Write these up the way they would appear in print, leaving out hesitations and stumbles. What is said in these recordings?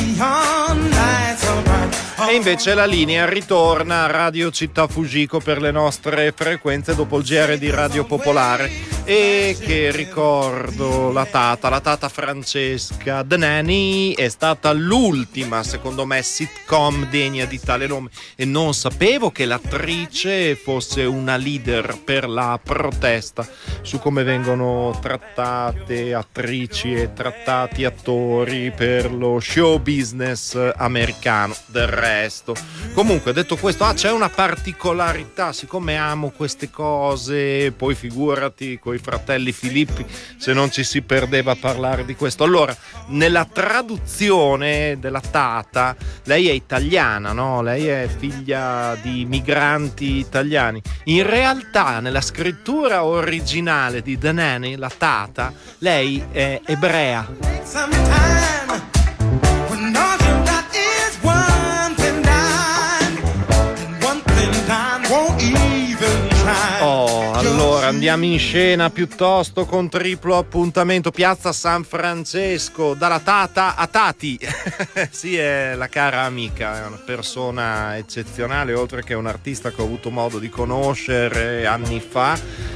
E invece la linea ritorna a Radio Città Fujiko per le nostre frequenze dopo il GR di Radio Popolare. E che ricordo la Tata Francesca The Nanny è stata l'ultima, secondo me, sitcom degna di tale nome, e non sapevo che l'attrice fosse una leader per la protesta su come vengono trattate attrici e trattati attori per lo show business americano. Del resto, comunque, detto questo, c'è una particolarità, siccome amo queste cose, poi figurati coi fratelli Filippi se non ci si perdeva a parlare di questo. Allora, nella traduzione della Tata, lei è italiana, no? Lei è figlia di migranti italiani. In realtà, nella scrittura originale di The Nanny, la Tata, lei è ebrea. Allora andiamo in scena piuttosto con triplo appuntamento, piazza San Francesco, dalla Tata a Tati. Sì, è la cara amica, è una persona eccezionale, oltre che un artista che ho avuto modo di conoscere anni fa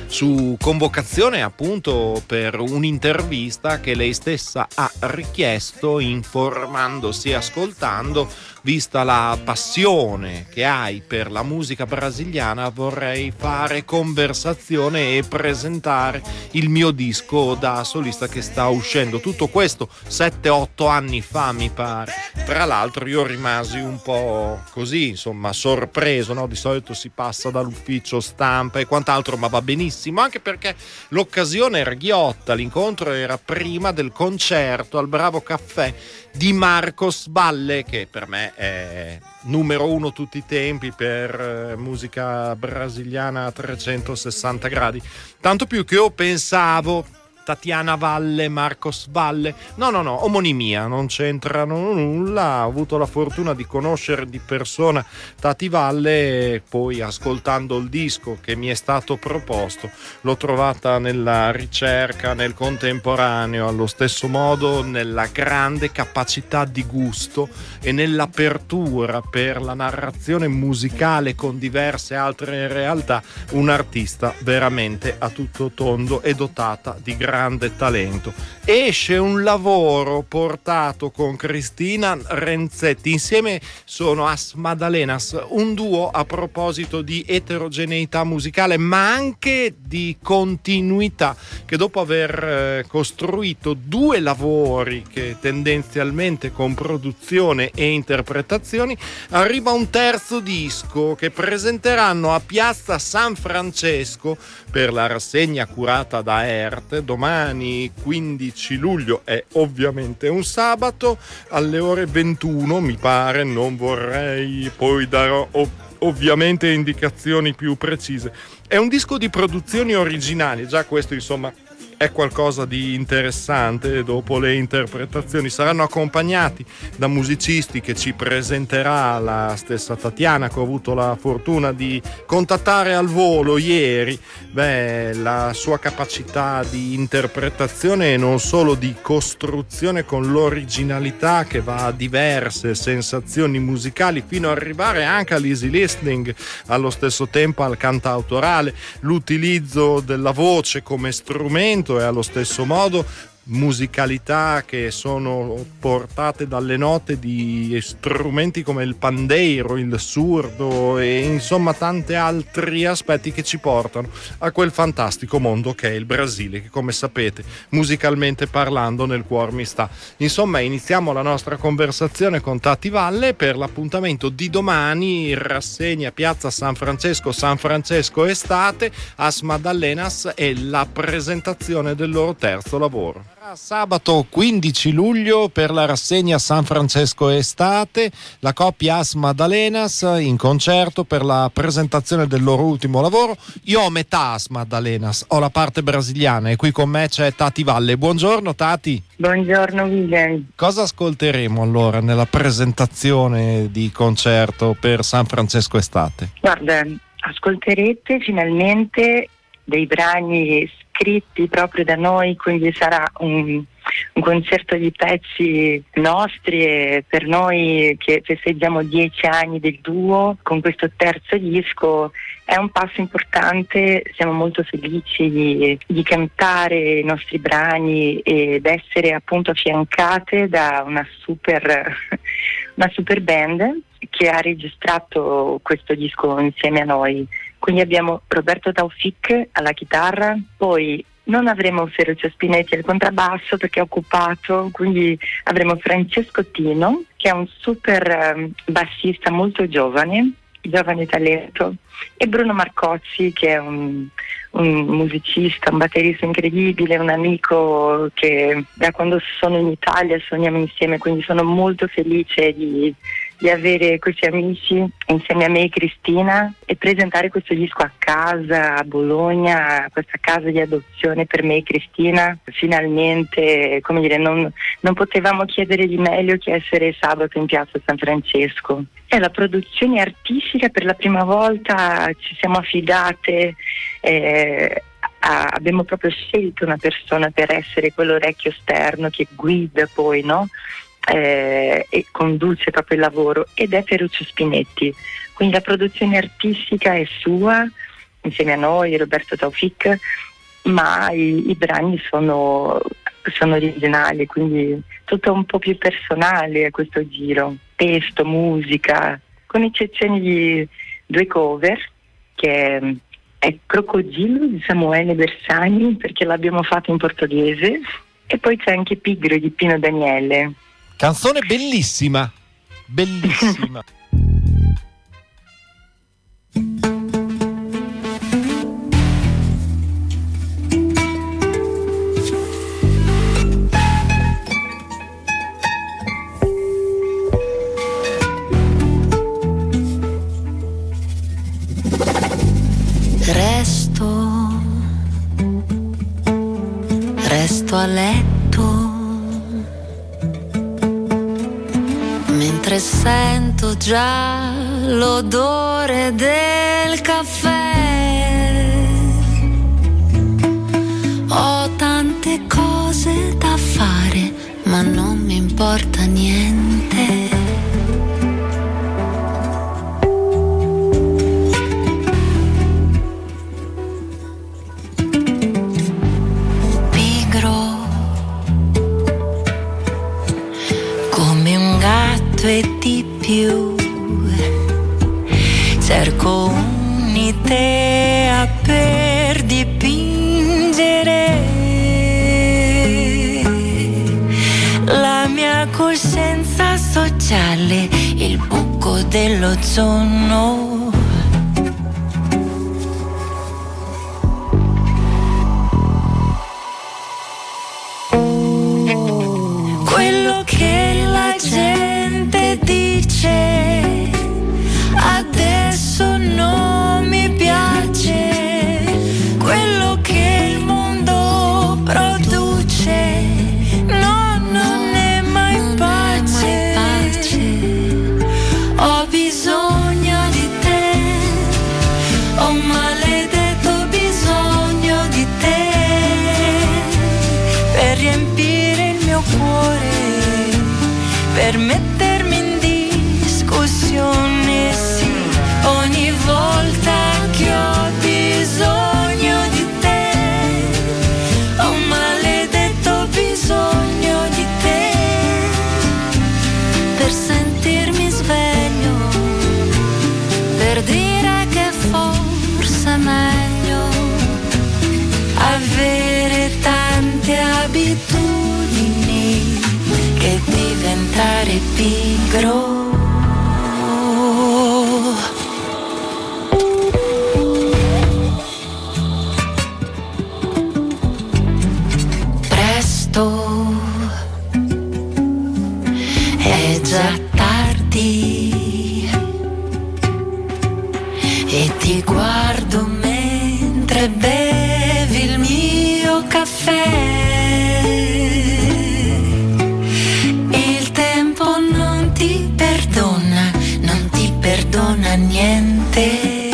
su convocazione appunto per un'intervista che lei stessa ha richiesto, informandosi e ascoltando. Vista la passione che hai per la musica brasiliana, vorrei fare conversazione e presentare il mio disco da solista che sta uscendo. Tutto questo 7-8 anni fa, mi pare. Tra l'altro io rimasi un po' così, insomma, sorpreso, no? Di solito si passa dall'ufficio stampa e quant'altro, ma va benissimo, anche perché l'occasione era ghiotta. L'incontro era prima del concerto al Bravo Caffè di Marcos Valle, che per me è numero uno tutti i tempi per musica brasiliana a 360 gradi. Tanto più che io pensavo Tatiana Valle, Marcos Valle, no, omonimia, non c'entrano nulla. Ho avuto la fortuna di conoscere di persona Tati Valle, poi ascoltando il disco che mi è stato proposto l'ho trovata nella ricerca, nel contemporaneo, allo stesso modo nella grande capacità di gusto e nell'apertura per la narrazione musicale con diverse altre realtà, un'artista veramente a tutto tondo e dotata di grande talento. Esce un lavoro portato con Cristina Renzetti, insieme sono As Madalenas, un duo a proposito di eterogeneità musicale ma anche di continuità, che dopo aver costruito due lavori che tendenzialmente con produzione e interpretazioni, arriva un terzo disco che presenteranno a Piazza San Francesco per la rassegna curata da ERT domani 15 luglio, è ovviamente un sabato, alle ore 21 mi pare, non vorrei, poi darò ovviamente indicazioni più precise. È un disco di produzioni originali, già questo insomma è qualcosa di interessante. Dopo le interpretazioni saranno accompagnati da musicisti che ci presenterà la stessa Tatiana, che ho avuto la fortuna di contattare al volo ieri. La sua capacità di interpretazione e non solo di costruzione con l'originalità che va a diverse sensazioni musicali fino ad arrivare anche all'easy listening, allo stesso tempo al cantautorale, l'utilizzo della voce come strumento e allo stesso modo musicalità che sono portate dalle note di strumenti come il pandeiro, il surdo e insomma tanti altri aspetti che ci portano a quel fantastico mondo che è il Brasile, che come sapete musicalmente parlando nel cuor mi sta. Insomma, iniziamo la nostra conversazione con Tati Valle per l'appuntamento di domani, rassegna Piazza San Francesco Estate, As Madalenas, e la presentazione del loro terzo lavoro. Sabato 15 luglio per la rassegna San Francesco Estate, la coppia As Madalenas in concerto per la presentazione del loro ultimo lavoro. Io ho metà As Madalenas, ho la parte brasiliana e qui con me c'è Tati Valle. Buongiorno Tati. Buongiorno William. Cosa ascolteremo allora nella presentazione di concerto per San Francesco Estate? Guarda, ascolterete finalmente dei brani scritti proprio da noi, quindi sarà un concerto di pezzi nostri, e per noi che festeggiamo 10 anni del duo con questo terzo disco è un passo importante. Siamo molto felici di cantare i nostri brani ed essere appunto affiancate da una super band che ha registrato questo disco insieme a noi. Quindi abbiamo Roberto Taufik alla chitarra, poi non avremo Ferruccio Spinetti al contrabbasso perché è occupato, quindi avremo Francesco Tino, che è un super bassista molto giovane talento, e Bruno Marcozzi, che è un musicista, un batterista incredibile, un amico che da quando sono in Italia suoniamo insieme, quindi sono molto felice di avere questi amici insieme a me e Cristina e presentare questo disco a casa, a Bologna, questa casa di adozione per me e Cristina. Finalmente, come dire, non potevamo chiedere di meglio che essere sabato in piazza San Francesco. E la produzione artistica, per la prima volta ci siamo affidate, abbiamo proprio scelto una persona per essere quell'orecchio esterno che guida poi, no? E conduce proprio il lavoro, ed è Ferruccio Spinetti. Quindi la produzione artistica è sua, insieme a noi, Roberto Taufik, ma i brani sono originali, quindi tutto un po' più personale a questo giro. Testo, musica, con eccezione di 2 cover, che è Crocodilo di Samuele Bersani, perché l'abbiamo fatto in portoghese, e poi c'è anche Pigro di Pino Daniele. Canzone bellissima, bellissima. Resto a letto mentre sento già l'odore del caffè. Ho tante cose da fare, ma non mi importa niente. E di più cerco un'idea per dipingere la mia coscienza sociale, il buco dell'ozono. Quello che la gente dice adesso non mi piace, quello che il mondo produce no, non è mai pace. Ho bisogno di te, ho maledetto bisogno di te per riempire il mio cuore, per mettermi in discussione, sì, ogni volta che ho bisogno di te, ho un maledetto bisogno di te, per sentirmi sveglio, per dire che forse è meglio avere tante abitudini che diventare pigro. Presto, è già tardi e ti guardo mentre bevi il mio caffè. Perdona niente.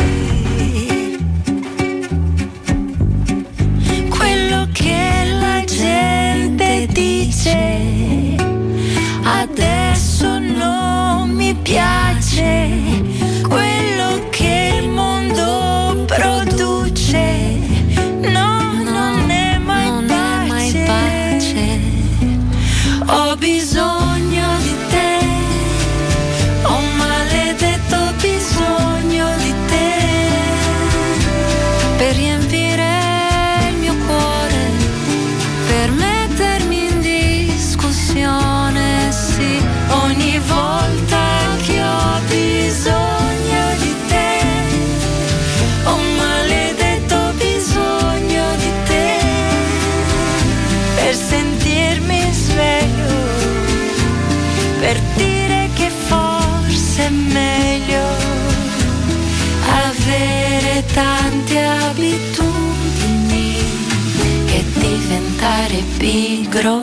Quello che la gente dice per dire che forse è meglio avere tante abitudini che diventare pigro.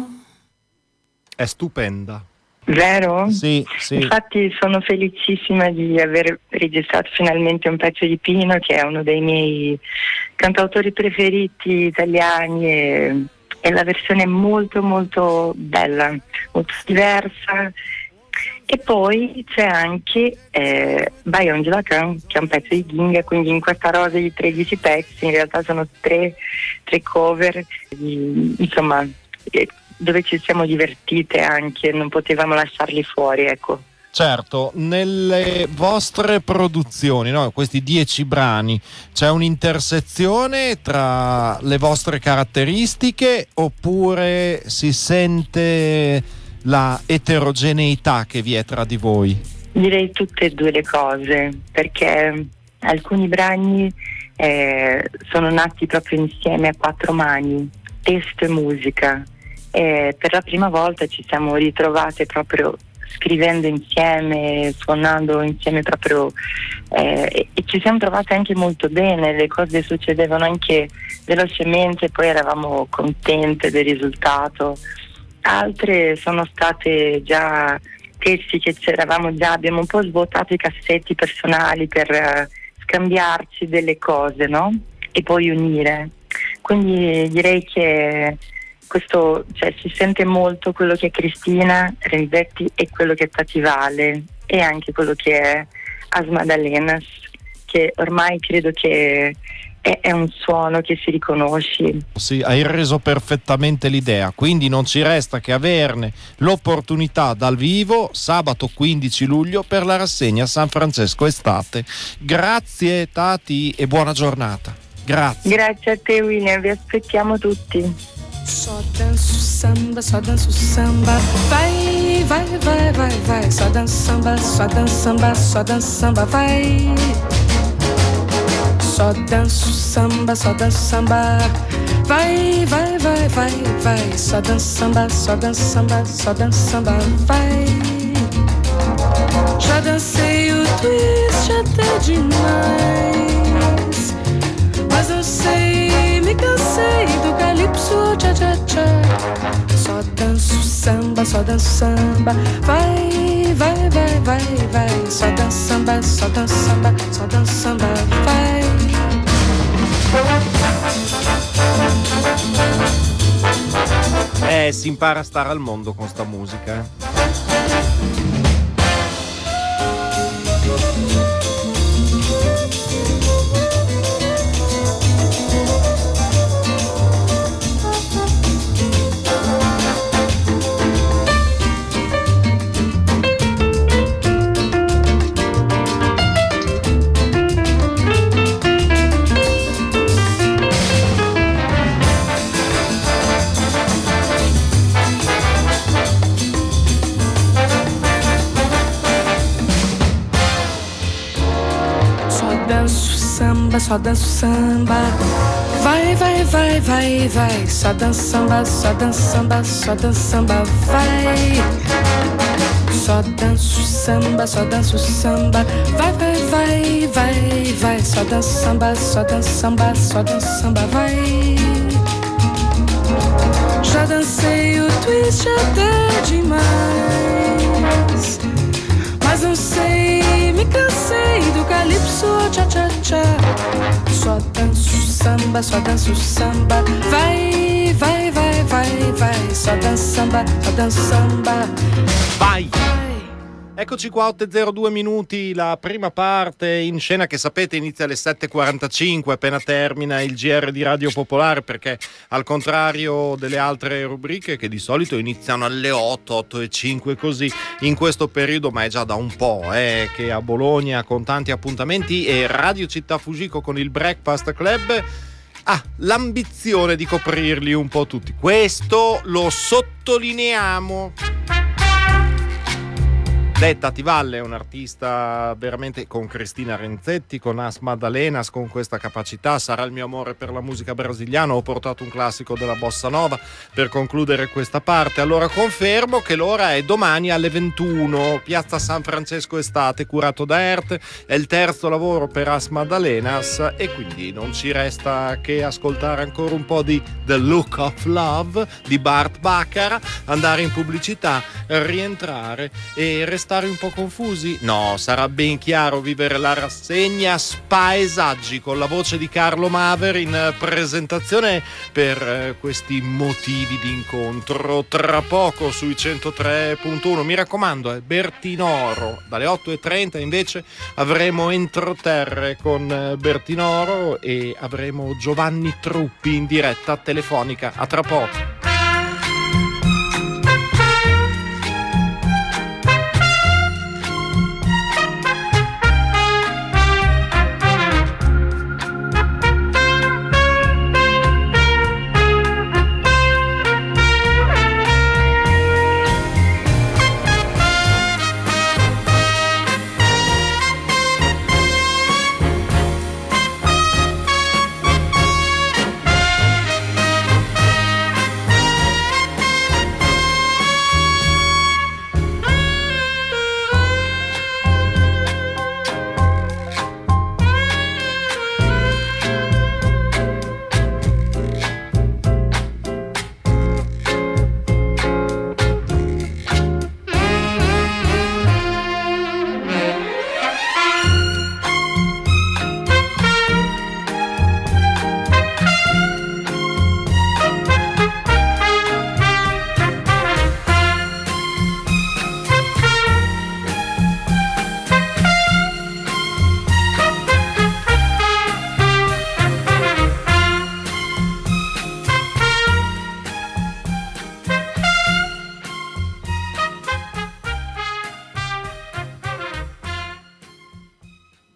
È stupenda. Vero? Sì, sì. Infatti sono felicissima di aver registrato finalmente un pezzo di Pino, che è uno dei miei cantautori preferiti italiani, e la versione è molto molto bella, molto diversa. E poi c'è anche Bayon Gelacan, che è un pezzo di Ginga, quindi in questa rosa di 13 pezzi in realtà sono tre cover insomma, dove ci siamo divertite anche, non potevamo lasciarli fuori, ecco. Certo, nelle vostre produzioni, no, questi 10 brani, c'è un'intersezione tra le vostre caratteristiche oppure si sente la eterogeneità che vi è tra di voi? Direi tutte e due le cose, perché alcuni brani sono nati proprio insieme a quattro mani, testo e musica. Per la prima volta ci siamo ritrovate proprio scrivendo insieme, suonando insieme proprio, e ci siamo trovate anche molto bene, le cose succedevano anche velocemente, poi eravamo contente del risultato. Altre sono state già testi che abbiamo un po' svuotato i cassetti personali per scambiarci delle cose, no? E poi unire. Quindi direi che questo, cioè, si sente molto quello che è Cristina Renzetti e quello che è Tati Vale e anche quello che è Asmadalenas, che ormai credo che è un suono che si riconosce. Sì, hai reso perfettamente l'idea, quindi non ci resta che averne l'opportunità dal vivo sabato 15 luglio per la rassegna San Francesco Estate. Grazie Tati e buona giornata. Grazie. Grazie a te William, vi aspettiamo tutti. Só danço samba, vai, vai, vai, vai, vai. Só danço samba, só danço samba, só danço samba, vai. Só danço samba, vai, vai, vai, vai, vai. Só danço samba, só danço samba, só danço samba, vai. Já dancei o twist até demais, mas não sei, me cansei do calypso, tcha tcha tcha. Só danço samba, vai, vai, vai, vai, vai. Só danço samba, só danço samba, só danço samba, vai. Si impara a stare al mondo con sta musica. Só danço samba, vai, vai, vai, vai, vai. Só danço samba, só danço samba, só danço samba, vai. Só danço samba, vai, vai, vai, vai, vai. Só danço samba, só danço samba, só danço samba, vai. Já dancei o twist até demais, mas não sei, me cansei do calypso, tcha tcha tcha. Só danço samba, vai, vai, vai, vai, vai. Só danço samba, vai. Eccoci qua, 8:02 minuti, la prima parte in scena che sapete inizia alle 7:45 appena termina il GR di Radio Popolare, perché al contrario delle altre rubriche che di solito iniziano alle 8:05 così, in questo periodo, ma è già da un po' che a Bologna con tanti appuntamenti e Radio Città Fugico con il Breakfast Club ha l'ambizione di coprirli un po' tutti. Questo lo sottolineiamo. Detta Tivalle è un artista veramente, con Cristina Renzetti, con As Madalenas, con questa capacità. Sarà il mio amore per la musica brasiliana. Ho portato un classico della bossa nova per concludere questa parte. Allora confermo che l'ora è domani alle 21, Piazza San Francesco Estate, curato da Ert. È il terzo lavoro per As Madalenas e quindi non ci resta che ascoltare ancora un po' di The Look of Love di Bart Bacharach, andare in pubblicità, rientrare e restare un po' confusi? No, sarà ben chiaro. Vivere la rassegna Spaesaggi con la voce di Carlo Maver in presentazione per questi motivi di incontro tra poco sui 103.1. Mi raccomando, Bertinoro dalle 8.30 invece avremo Entroterre con Bertinoro e avremo Giovanni Truppi in diretta telefonica. A tra poco.